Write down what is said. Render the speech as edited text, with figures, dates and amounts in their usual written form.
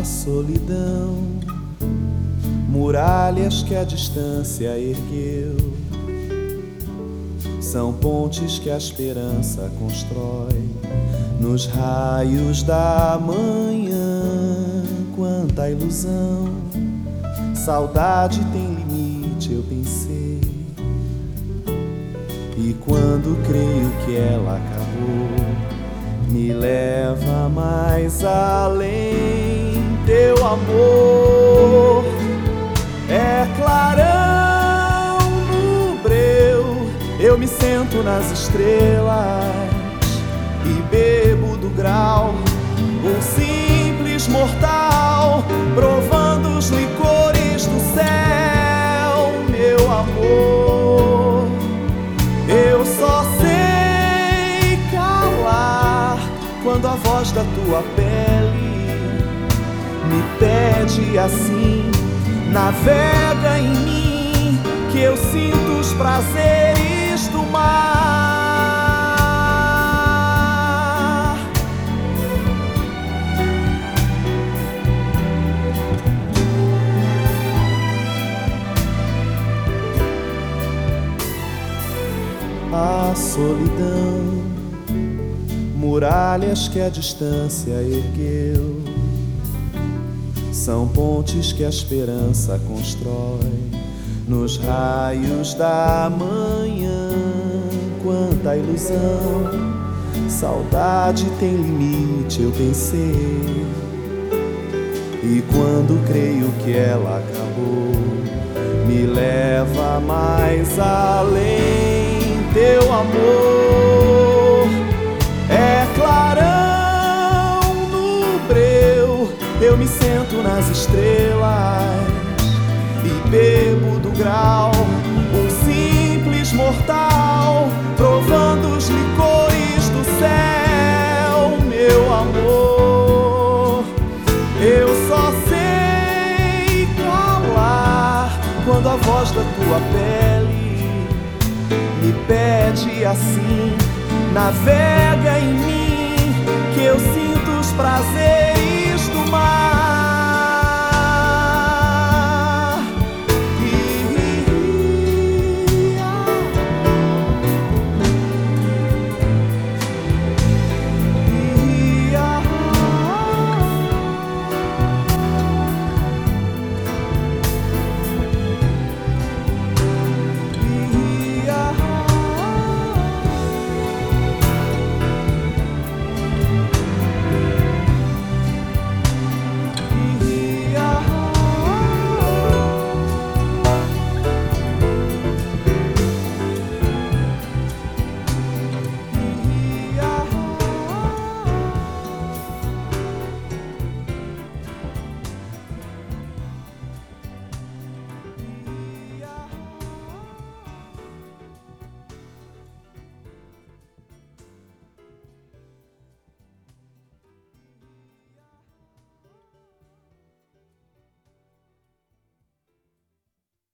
A solidão, muralhas que a distância ergueu, são pontes que a esperança constrói nos raios da manhã. Quanta ilusão, saudade tem limite, eu pensei. E quando creio que ela acabou, me leva mais além. Teu amor é clarão no breu. Eu me sento nas estrelas e bebo do grau. Um simples mortal provando os licores do céu. Meu amor, eu só sei calar quando a voz da tua pele me pede assim: navega em mim, que eu sinto os prazeres do mar. A solidão, muralhas que a distância ergueu, são pontes que a esperança constrói nos raios da manhã. Quanta ilusão, saudade tem limite, eu pensei. E quando creio que ela acabou, me leva mais além. Teu amor é clarão no breu. Eu me sento nas estrelas e bebo do grau. Um simples mortal provando os licores do céu. Meu amor, eu só sei calar quando a voz da tua pele me pede assim: navega em mim, que eu sinto os prazeres